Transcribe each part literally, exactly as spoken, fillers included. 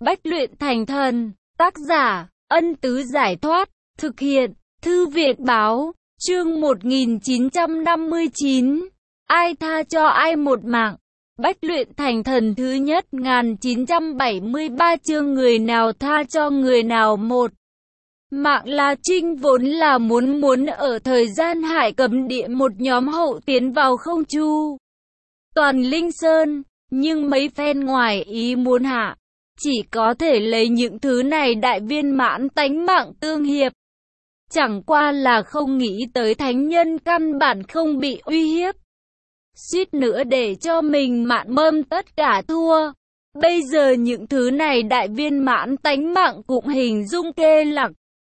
Bách luyện thành thần. Tác giả, Ân Tứ Giải Thoát. Thực hiện, Thư viện Báo. Chương một nghìn chín trăm năm mươi chín. Ai tha cho ai một mạng. Bách luyện thành thần thứ nhất một nghìn chín trăm bảy mươi ba chương người nào tha cho người nào một mạng. La Trinh vốn là muốn muốn ở thời gian Hải Cấm Địa một nhóm hậu tiến vào không chu toàn Linh Sơn, nhưng mấy phen ngoài ý muốn hạ, chỉ có thể lấy những thứ này đại viên mãn tánh mạng tương hiệp. Chẳng qua là không nghĩ tới thánh nhân căn bản không bị uy hiếp, suýt nữa để cho mình mạn mơm tất cả thua. Bây giờ những thứ này đại viên mãn tánh mạng cũng hình dung kê lặc.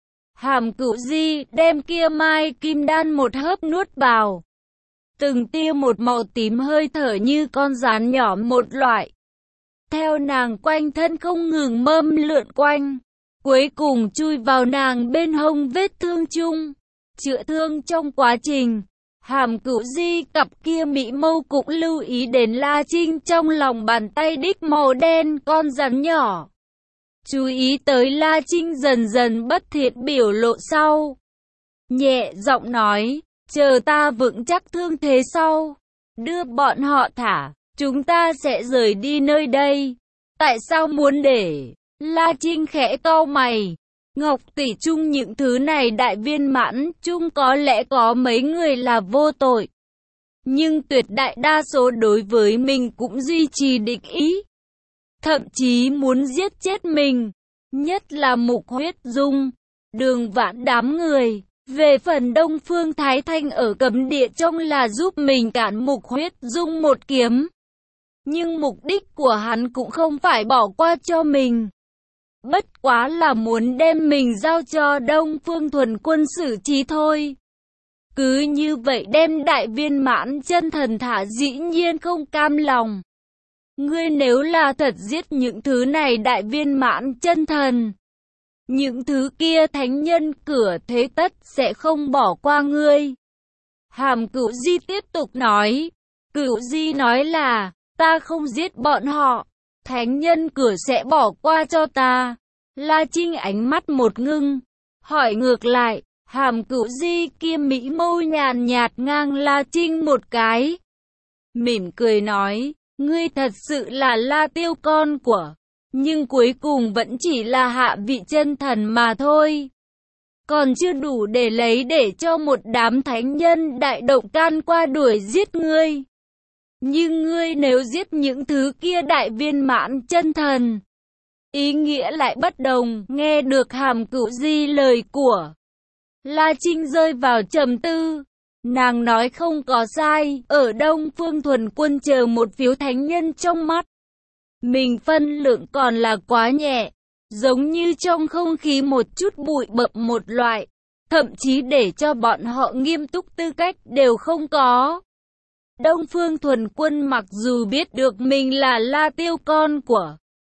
Hàm Cửu Di đem kia mai kim đan một hớp nuốt vào, từng tia một màu tím hơi thở như con gián nhỏ một loại, theo nàng quanh thân không ngừng mâm lượn quanh, cuối cùng chui vào nàng bên hông vết thương chung. Chữa thương trong quá trình, Hàm Cửu Di cặp kia mỹ mâu cũng lưu ý đến La Trinh trong lòng bàn tay đích màu đen con rắn nhỏ. Chú ý tới La Trinh dần dần bất thiện biểu lộ sau, nhẹ giọng nói, chờ ta vững chắc thương thế sau, đưa bọn họ thả, chúng ta sẽ rời đi nơi đây. Tại sao muốn để? La Trinh khẽ cau mày. Ngọc tỷ chung những thứ này đại viên mãn chung có lẽ có mấy người là vô tội, nhưng tuyệt đại đa số đối với mình cũng duy trì địch ý, thậm chí muốn giết chết mình, nhất là Mục Huyết Dung, Đường Vãn đám người. Về phần Đông Phương Thái Thanh ở Cấm Địa trong là giúp mình cản Mục Huyết Dung một kiếm, nhưng mục đích của hắn cũng không phải bỏ qua cho mình, bất quá là muốn đem mình giao cho Đông Phương Thuần Quân xử trí thôi. Cứ như vậy đem đại viên mãn chân thần thả, dĩ nhiên không cam lòng. Ngươi nếu là thật giết những thứ này đại viên mãn chân thần, những thứ kia thánh nhân cửa thế tất sẽ không bỏ qua ngươi. Hàm Cửu Di tiếp tục nói. Cửu Di nói là, ta không giết bọn họ, thánh nhân cửa sẽ bỏ qua cho ta. La Trinh ánh mắt một ngưng, hỏi ngược lại. Hàm Cửu Di kia mỹ mâu nhàn nhạt ngang La Trinh một cái, mỉm cười nói, ngươi thật sự là La Tiêu con của, nhưng cuối cùng vẫn chỉ là hạ vị chân thần mà thôi, còn chưa đủ để lấy để cho một đám thánh nhân đại động can qua đuổi giết ngươi. Nhưng ngươi nếu giết những thứ kia đại viên mãn chân thần, ý nghĩa lại bất đồng. Nghe được Hàm Cửu Di lời của La Trinh rơi vào trầm tư, nàng nói không có sai, ở Đông Phương Thuần Quân chờ một phiếu thánh nhân trong mắt mình phân lượng còn là quá nhẹ, giống như trong không khí một chút bụi bậm một loại, thậm chí để cho bọn họ nghiêm túc tư cách đều không có. Đông Phương Thuần Quân mặc dù biết được mình là La Tiêu con của,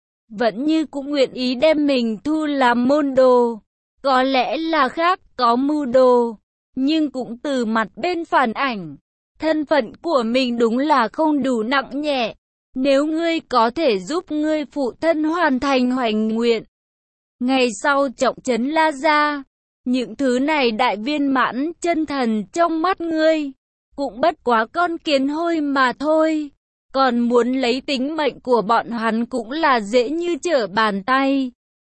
vẫn như cũng nguyện ý đem mình thu làm môn đồ. Có lẽ là khác có mưu đồ, nhưng cũng từ mặt bên phản ảnh, thân phận của mình đúng là không đủ nặng nhẹ. Nếu ngươi có thể giúp ngươi phụ thân hoàn thành hoành nguyện, ngày sau trọng trấn La Gia, những thứ này đại viên mãn chân thần trong mắt ngươi cũng bất quá con kiến hôi mà thôi. Còn muốn lấy tính mệnh của bọn hắn cũng là dễ như trở bàn tay.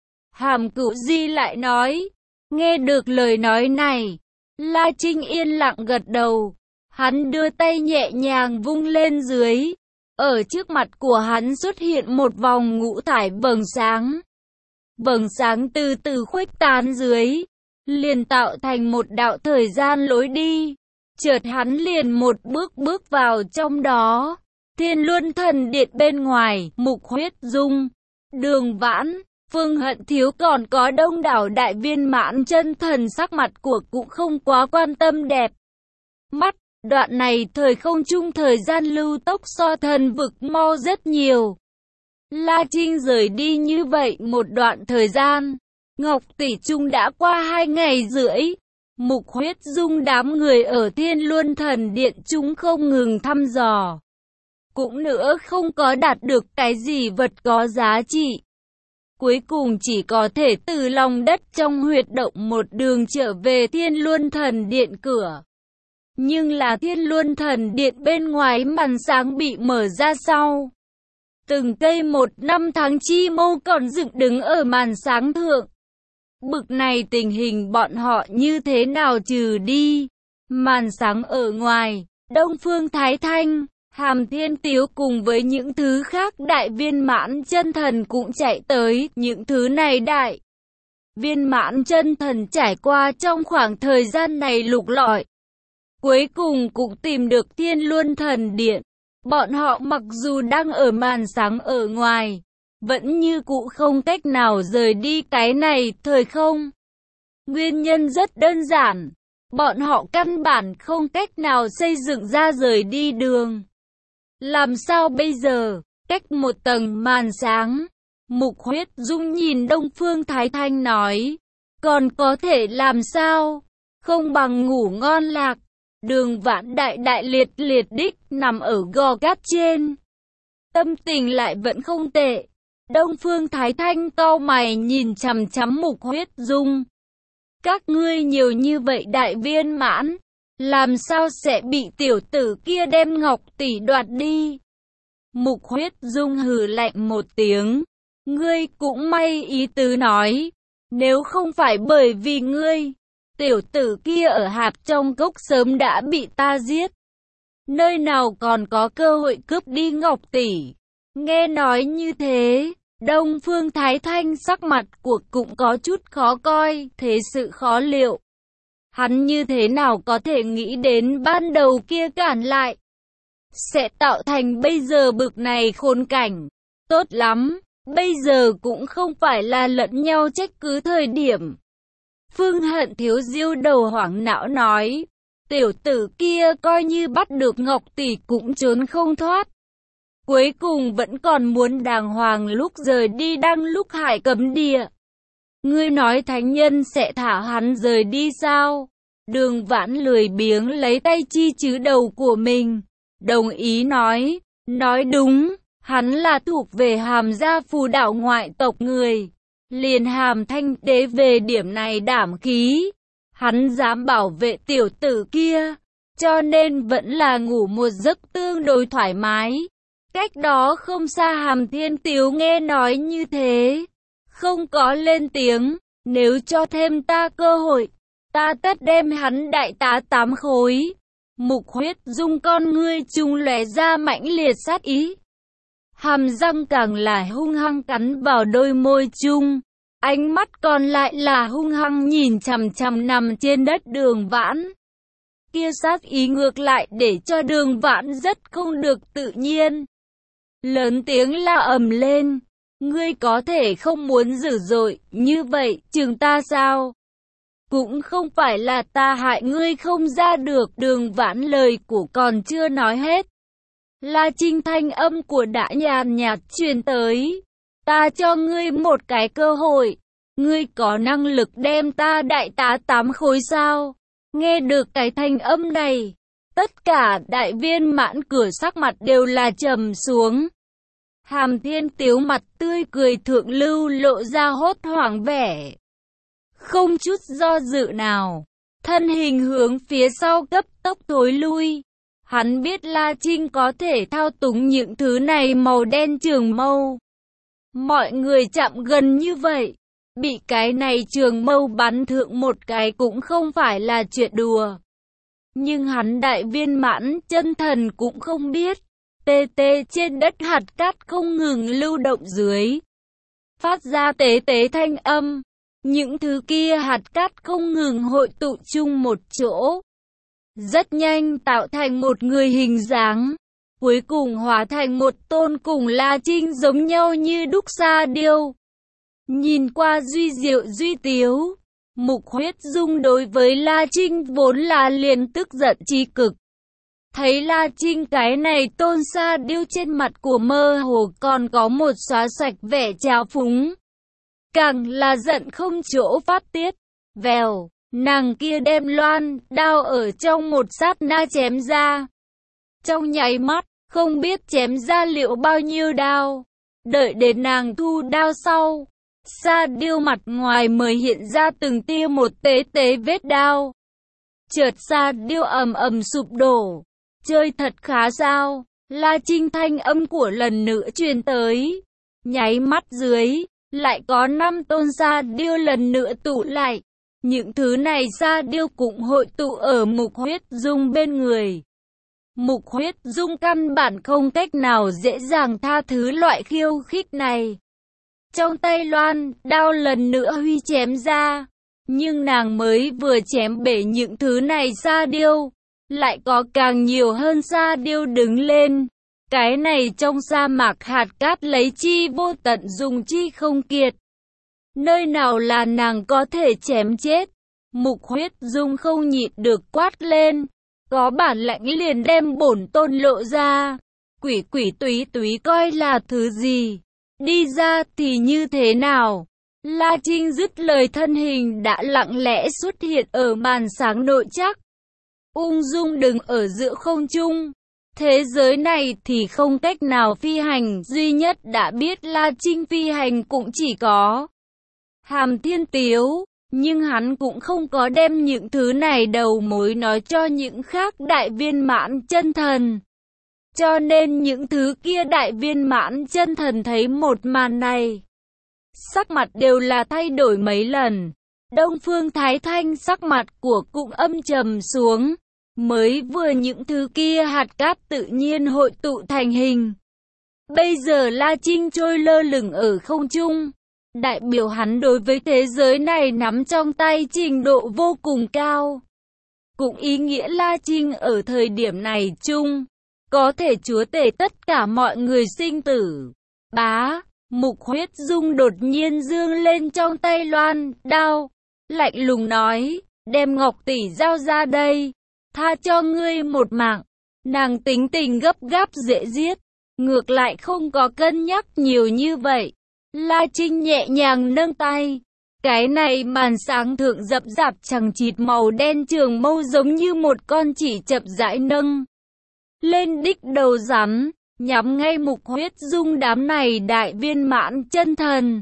Hàm Cửu Di lại nói. Nghe được lời nói này, La Trinh yên lặng gật đầu. Hắn đưa tay nhẹ nhàng vung lên dưới, ở trước mặt của hắn xuất hiện một vòng ngũ thải vầng sáng. Vầng sáng từ từ khuếch tán dưới, liền tạo thành một đạo thời gian lối đi. Chợt hắn liền một bước bước vào trong đó. Thiên Luân Thần Điện bên ngoài, Mục Huyết Dung, Đường Vãn, Phương Hận Thiếu còn có đông đảo đại viên mãn chân thần, sắc mặt của cũng không quá quan tâm đẹp mắt. Đoạn này thời không chung thời gian lưu tốc so thần vực mau rất nhiều. La Trinh rời đi như vậy một đoạn thời gian, Ngọc tỷ chung đã qua hai ngày rưỡi. Mục Huyết Dung đám người ở Thiên Luân Thần Điện chúng không ngừng thăm dò, cũng nữa không có đạt được cái gì vật có giá trị. cuối cùng chỉ có thể từ lòng đất trong huyệt động một đường trở về Thiên Luân Thần Điện cửa. Nhưng là Thiên Luân Thần Điện bên ngoài màn sáng bị mở ra sau. Từng cây một năm tháng chi mâu còn dựng đứng ở màn sáng thượng. Bực này tình hình bọn họ như thế nào trừ đi? Màn sáng ở ngoài, Đông Phương Thái Thanh, Hàm Thiên Tiếu cùng với những thứ khác đại viên mãn chân thần cũng chạy tới. Những thứ này đại viên mãn chân thần trải qua trong khoảng thời gian này lục lọi, cuối cùng cũng tìm được Thiên Luân Thần Điện. Bọn họ mặc dù đang ở màn sáng ở ngoài, vẫn như cũ không cách nào rời đi cái này thời không. Nguyên nhân rất đơn giản, bọn họ căn bản không cách nào xây dựng ra rời đi đường. Làm sao bây giờ? Cách một tầng màn sáng, Mục Huyết Dung nhìn Đông Phương Thái Thanh nói, còn có thể làm sao? Không bằng ngủ ngon lạc. Đường Vãn đại đại liệt liệt đích nằm ở gò cát trên. Tâm tình lại vẫn không tệ. Đông Phương Thái Thanh cau mày nhìn chằm chằm Mục Huyết Dung. Các ngươi nhiều như vậy đại viên mãn, làm sao sẽ bị tiểu tử kia đem ngọc tỷ đoạt đi? Mục Huyết Dung hừ lạnh một tiếng. Ngươi cũng may ý tứ nói, nếu không phải bởi vì ngươi, tiểu tử kia ở hạp trong cốc sớm đã bị ta giết. Nơi nào còn có cơ hội cướp đi ngọc tỷ. Nghe nói như thế, Đông Phương Thái Thanh sắc mặt của cũng có chút khó coi, thế sự khó liệu. Hắn như thế nào có thể nghĩ đến ban đầu kia cản lại, sẽ tạo thành bây giờ bực này khốn cảnh. Tốt lắm, bây giờ cũng không phải là lẫn nhau trách cứ thời điểm. Phương Hận Thiếu Diêu đầu hoảng não nói, tiểu tử kia coi như bắt được ngọc tỷ cũng trốn không thoát. Cuối cùng vẫn còn muốn đàng hoàng lúc rời đi đang lúc hải cấm địa. Ngươi nói thánh nhân sẽ thả hắn rời đi sao? Đường Vãn lười biếng lấy tay chi chứ đầu của mình. Đồng ý nói, nói đúng, hắn là thuộc về Hàm gia phù đảo ngoại tộc người. Liền Hàm Thanh Đế về điểm này đảm khí, hắn dám bảo vệ tiểu tử kia, cho nên vẫn là ngủ một giấc tương đối thoải mái. Cách đó không xa Hàm Thiên Tiếu nghe nói như thế, không có lên tiếng, nếu cho thêm ta cơ hội, ta tất đem hắn đại tá tám khối. Mục Huyết Dung con ngươi trung lóe ra mãnh liệt sát ý. Hàm răng càng là hung hăng cắn vào đôi môi chung, ánh mắt còn lại là hung hăng nhìn chằm chằm nằm trên đất Đường Vãn. Kia sát ý ngược lại để cho Đường Vãn rất không được tự nhiên. Lớn tiếng la ầm lên, ngươi có thể không muốn dữ dội như vậy chừng ta sao? Cũng không phải là ta hại ngươi không ra được. Đường Vãn lời của còn chưa nói hết, La Trinh thanh âm của đã nhàn nhạt truyền tới. Ta cho ngươi một cái cơ hội, ngươi có năng lực đem ta đại tá tám khối sao? Nghe được cái thanh âm này, tất cả đại viên mãn cửa sắc mặt đều là trầm xuống. Hàm Thiên Tiếu mặt tươi cười thượng lưu lộ ra hốt hoảng vẻ. Không chút do dự nào, thân hình hướng phía sau cấp tốc thối lui. Hắn biết La Trinh có thể thao túng những thứ này màu đen trường mâu. Mọi người chạm gần như vậy, bị cái này trường mâu bắn thượng một cái cũng không phải là chuyện đùa. Nhưng hắn đại viên mãn chân thần cũng không biết, tê tê trên đất hạt cát không ngừng lưu động dưới, phát ra tế tế thanh âm. Những thứ kia hạt cát không ngừng hội tụ chung một chỗ, rất nhanh tạo thành một người hình dáng, cuối cùng hóa thành một tôn cùng La Trinh giống nhau như đúc sa điêu. Nhìn qua duy diệu duy tiếu, Mục Huyết Dung đối với La Trinh vốn là liền tức giận chi cực. Thấy La Trinh cái này tôn sa điêu trên mặt của mơ hồ còn có một xóa sạch vẻ trào phúng, càng là giận không chỗ phát tiết. Vèo, nàng kia đem loan đao ở trong một sát na chém ra. Trong nháy mắt, không biết chém ra liệu bao nhiêu đao. Đợi đến nàng thu đao sau, Sa Diêu mặt ngoài mới hiện ra từng tia một tế tế vết đao. Chợt Sa Diêu ầm ầm sụp đổ. Chơi thật khá sao? La Trinh thanh âm của lần nữa truyền tới. Nháy mắt dưới, lại có năm tôn Sa Diêu lần nữa tụ lại. Những thứ này Sa Diêu cũng hội tụ ở Mục Huyết Dung bên người. Mục Huyết Dung căn bản không cách nào dễ dàng tha thứ loại khiêu khích này. Trong tay loan, đao lần nữa huy chém ra. Nhưng nàng mới vừa chém bể những thứ này Sa Diêu, lại có càng nhiều hơn Sa Diêu đứng lên. Cái này trong sa mạc hạt cát lấy chi vô tận dùng chi không kiệt. Nơi nào là nàng có thể chém chết? Mục Huyết Dung không nhịn được quát lên. Có bản lãnh liền đem bổn tôn lộ ra. Quỷ quỷ túy túy coi là thứ gì? Đi ra thì như thế nào? La Trinh dứt lời, thân hình đã lặng lẽ xuất hiện ở màn sáng nội chắc. Ung dung đứng ở giữa không trung. Thế giới này thì không cách nào phi hành, duy nhất đã biết La Trinh phi hành cũng chỉ có Hàm Thiên Tiếu, nhưng hắn cũng không có đem những thứ này đầu mối nói cho những khác đại viên mãn chân thần. Cho nên những thứ kia đại viên mãn chân thần thấy một màn này, sắc mặt đều là thay đổi mấy lần. Đông Phương Thái Thanh sắc mặt của cũng âm trầm xuống. Mới vừa những thứ kia hạt cát tự nhiên hội tụ thành hình. Bây giờ La Trinh trôi lơ lửng ở không trung. Đại biểu hắn đối với thế giới này nắm trong tay trình độ vô cùng cao. Cũng ý nghĩa La Trinh ở thời điểm này chung, có thể chúa tể tất cả mọi người sinh tử. Bá, Mục Huyết Dung đột nhiên dương lên trong tay loan, đao. Lạnh lùng nói, đem Ngọc tỷ giao ra đây. Tha cho ngươi một mạng. Nàng tính tình gấp gáp dễ giết, ngược lại không có cân nhắc nhiều như vậy. La Trinh nhẹ nhàng nâng tay. Cái này màn sáng thượng rậm rạp chằng chịt màu đen trường mâu giống như một con chỉ chậm rãi nâng lên đích đầu rắn, nhắm ngay Mục Huyết Dung đám này đại viên mãn chân thần.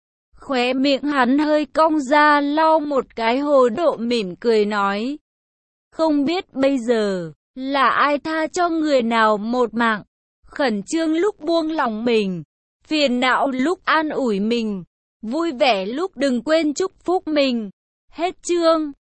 Khóe miệng hắn hơi cong ra, lau một cái hồ độ mỉm cười nói. Không biết bây giờ, là ai tha cho người nào một mạng, khẩn trương lúc buông lòng mình, phiền não lúc an ủi mình, vui vẻ lúc đừng quên chúc phúc mình. Hết chương.